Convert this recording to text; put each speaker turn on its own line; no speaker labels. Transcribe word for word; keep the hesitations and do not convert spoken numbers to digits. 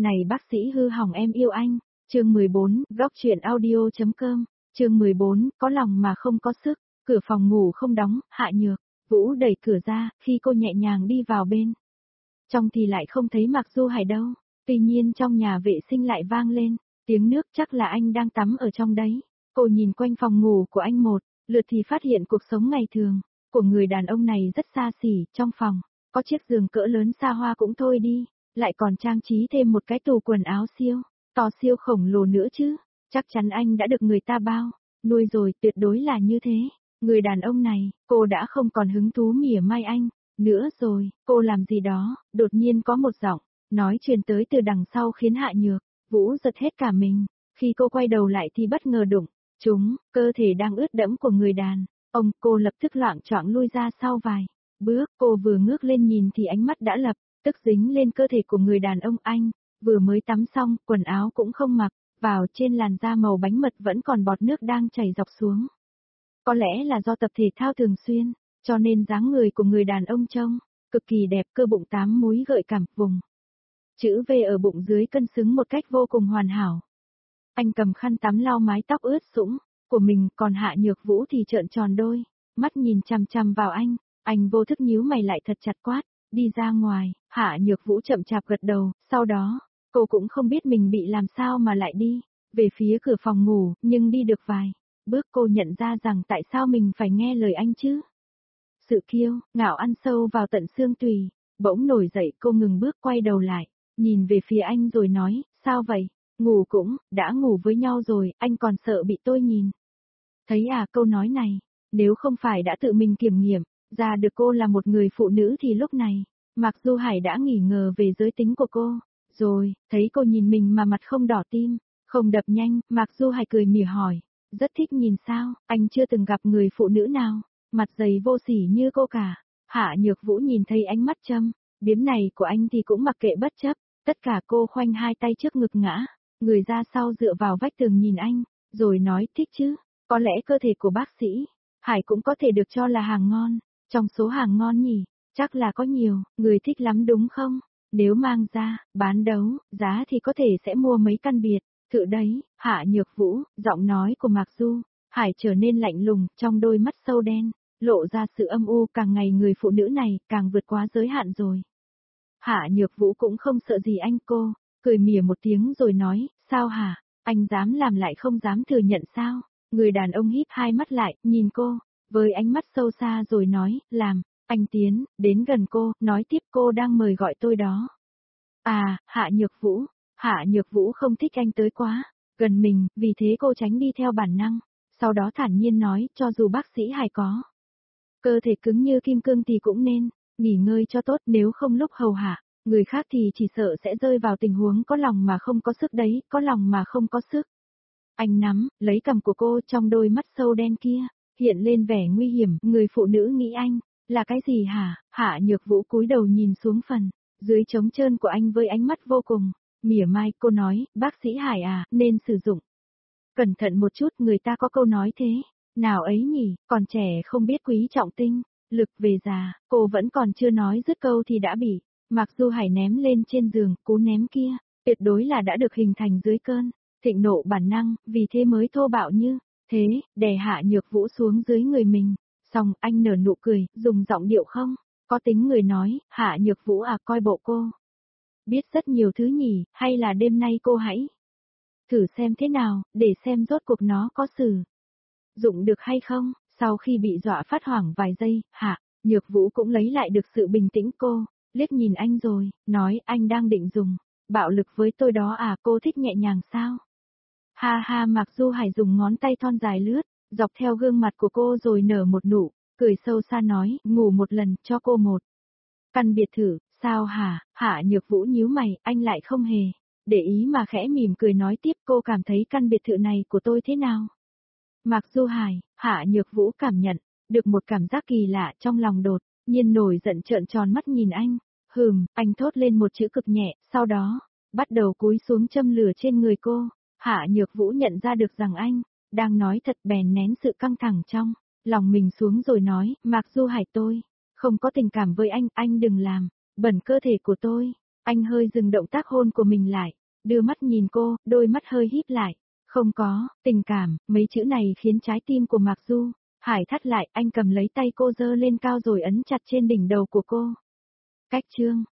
Này bác sĩ hư hỏng em yêu anh, chương mười bốn, góc truyện audio.com, chương mười bốn, có lòng mà không có sức, cửa phòng ngủ không đóng, Hạ Nhược, Vũ đẩy cửa ra, khi cô nhẹ nhàng đi vào bên. Trong thì lại không thấy Mạc Du Hải đâu, tuy nhiên trong nhà vệ sinh lại vang lên, tiếng nước chắc là anh đang tắm ở trong đấy. Cô nhìn quanh phòng ngủ của anh một, lượt thì phát hiện cuộc sống ngày thường, của người đàn ông này rất xa xỉ, trong phòng, có chiếc giường cỡ lớn xa hoa cũng thôi đi, lại còn trang trí thêm một cái tủ quần áo siêu, to siêu khổng lồ nữa chứ, chắc chắn anh đã được người ta bao, nuôi rồi, tuyệt đối là như thế. Người đàn ông này, cô đã không còn hứng thú mỉa mai anh, nữa rồi, cô làm gì đó, đột nhiên có một giọng, nói truyền tới từ đằng sau khiến Hạ Nhược, Vũ giật hết cả mình, khi cô quay đầu lại thì bất ngờ đụng, chúng, cơ thể đang ướt đẫm của người đàn, ông, cô lập tức loạng choạng lui ra sau vài bước, cô vừa ngước lên nhìn thì ánh mắt đã lập, tức dính lên cơ thể của người đàn ông anh, vừa mới tắm xong, quần áo cũng không mặc, vào trên làn da màu bánh mật vẫn còn bọt nước đang chảy dọc xuống. Có lẽ là do tập thể thao thường xuyên, cho nên dáng người của người đàn ông trông cực kỳ đẹp, cơ bụng tám múi gợi cảm, vùng chữ V ở bụng dưới cân xứng một cách vô cùng hoàn hảo. Anh cầm khăn tắm lau mái tóc ướt sũng của mình, còn Hạ Nhược Vũ thì trợn tròn đôi mắt nhìn chằm chằm vào anh, anh vô thức nhíu mày lại thật chặt quát, đi ra ngoài. Hạ Nhược Vũ chậm chạp gật đầu, sau đó, cô cũng không biết mình bị làm sao mà lại đi về phía cửa phòng ngủ, nhưng đi được vài bước cô nhận ra rằng tại sao mình phải nghe lời anh chứ. Sự kiêu ngạo ăn sâu vào tận xương tùy, bỗng nổi dậy, cô ngừng bước quay đầu lại, nhìn về phía anh rồi nói, sao vậy, ngủ cũng, đã ngủ với nhau rồi, anh còn sợ bị tôi nhìn. Thấy à, câu nói này, nếu không phải đã tự mình kiểm nghiệm, ra được cô là một người phụ nữ thì lúc này, Mạc Du Hải đã nghi ngờ về giới tính của cô, rồi, thấy cô nhìn mình mà mặt không đỏ tim, không đập nhanh, Mạc Du Hải cười mỉa hỏi, rất thích nhìn sao, anh chưa từng gặp người phụ nữ nào, mặt dày vô sỉ như cô cả. Hạ Nhược Vũ nhìn thấy ánh mắt châm biếm này của anh thì cũng mặc kệ bất chấp, tất cả cô khoanh hai tay trước ngực ngã, người ra sau dựa vào vách tường nhìn anh, rồi nói thích chứ, có lẽ cơ thể của bác sĩ Hải cũng có thể được cho là hàng ngon, trong số hàng ngon nhỉ, chắc là có nhiều người thích lắm đúng không? Nếu mang ra, bán đấu, giá thì có thể sẽ mua mấy căn biệt thự đấy. Hạ Nhược Vũ, giọng nói của Mạc Du Hải trở nên lạnh lùng, trong đôi mắt sâu đen lộ ra sự âm u, càng ngày người phụ nữ này càng vượt quá giới hạn rồi. Hạ Nhược Vũ cũng không sợ gì anh, cô cười mỉa một tiếng rồi nói, sao hả, anh dám làm lại không dám thừa nhận sao? Người đàn ông híp hai mắt lại, nhìn cô với ánh mắt sâu xa rồi nói, làm. Anh tiến đến gần cô, nói tiếp, cô đang mời gọi tôi đó. À, Hạ Nhược Vũ, Hạ Nhược Vũ không thích anh tới quá gần mình, vì thế cô tránh đi theo bản năng, sau đó thản nhiên nói, cho dù bác sĩ Hải có cơ thể cứng như kim cương thì cũng nên nghỉ ngơi cho tốt, nếu không lúc hầu hạ người khác thì chỉ sợ sẽ rơi vào tình huống có lòng mà không có sức đấy, có lòng mà không có sức. Anh nắm lấy cằm của cô, trong đôi mắt sâu đen kia hiện lên vẻ nguy hiểm, người phụ nữ nghĩ anh là cái gì hả? Hạ Nhược Vũ cúi đầu nhìn xuống phần dưới trống trơn của anh với ánh mắt vô cùng mỉa mai, cô nói, bác sĩ Hải à, nên sử dụng cẩn thận một chút, người ta có câu nói thế nào ấy nhỉ, còn trẻ không biết quý trọng tinh lực, về già. Cô vẫn còn chưa nói dứt câu thì đã bị Mạc Du Hải ném lên trên giường, cú ném kia tuyệt đối là đã được hình thành dưới cơn thịnh nộ bản năng, vì thế mới thô bạo như thế, đè Hạ Nhược Vũ xuống dưới người mình. Xong, anh nở nụ cười, dùng giọng điệu không có tính người nói, Hạ Nhược Vũ à, coi bộ cô biết rất nhiều thứ nhỉ, hay là đêm nay cô hãy thử xem thế nào, để xem rốt cuộc nó có sử dụng được hay không. Sau khi bị dọa phát hoảng vài giây, Hạ Nhược Vũ cũng lấy lại được sự bình tĩnh, cô liếc nhìn anh rồi nói, anh đang định dùng bạo lực với tôi đó à, cô thích nhẹ nhàng sao? Ha ha, Mạc Du Hải dùng ngón tay thon dài lướt dọc theo gương mặt của cô rồi nở một nụ cười sâu xa nói, ngủ một lần, cho cô một căn biệt thự, sao hả? Hạ Nhược Vũ nhíu mày, anh lại không hề để ý mà khẽ mỉm cười nói tiếp, cô cảm thấy căn biệt thự này của tôi thế nào? Mạc Du Hải, Hạ Nhược Vũ cảm nhận được một cảm giác kỳ lạ trong lòng, đột nhiên nổi giận, trợn tròn mắt nhìn anh. Hừm, anh thốt lên một chữ cực nhẹ, sau đó bắt đầu cúi xuống châm lửa trên người cô. Hạ Nhược Vũ nhận ra được rằng anh đang nói thật, bèn nén sự căng thẳng trong lòng mình xuống rồi nói, Mạc Du Hải, tôi không có tình cảm với anh, anh đừng làm bẩn cơ thể của tôi. Anh hơi dừng động tác hôn của mình lại, đưa mắt nhìn cô, đôi mắt hơi híp lại. Không có, tình cảm, mấy chữ này khiến trái tim của Mạc Du Hải thắt lại, anh cầm lấy tay cô giơ lên cao rồi ấn chặt trên đỉnh đầu của cô. Cách chương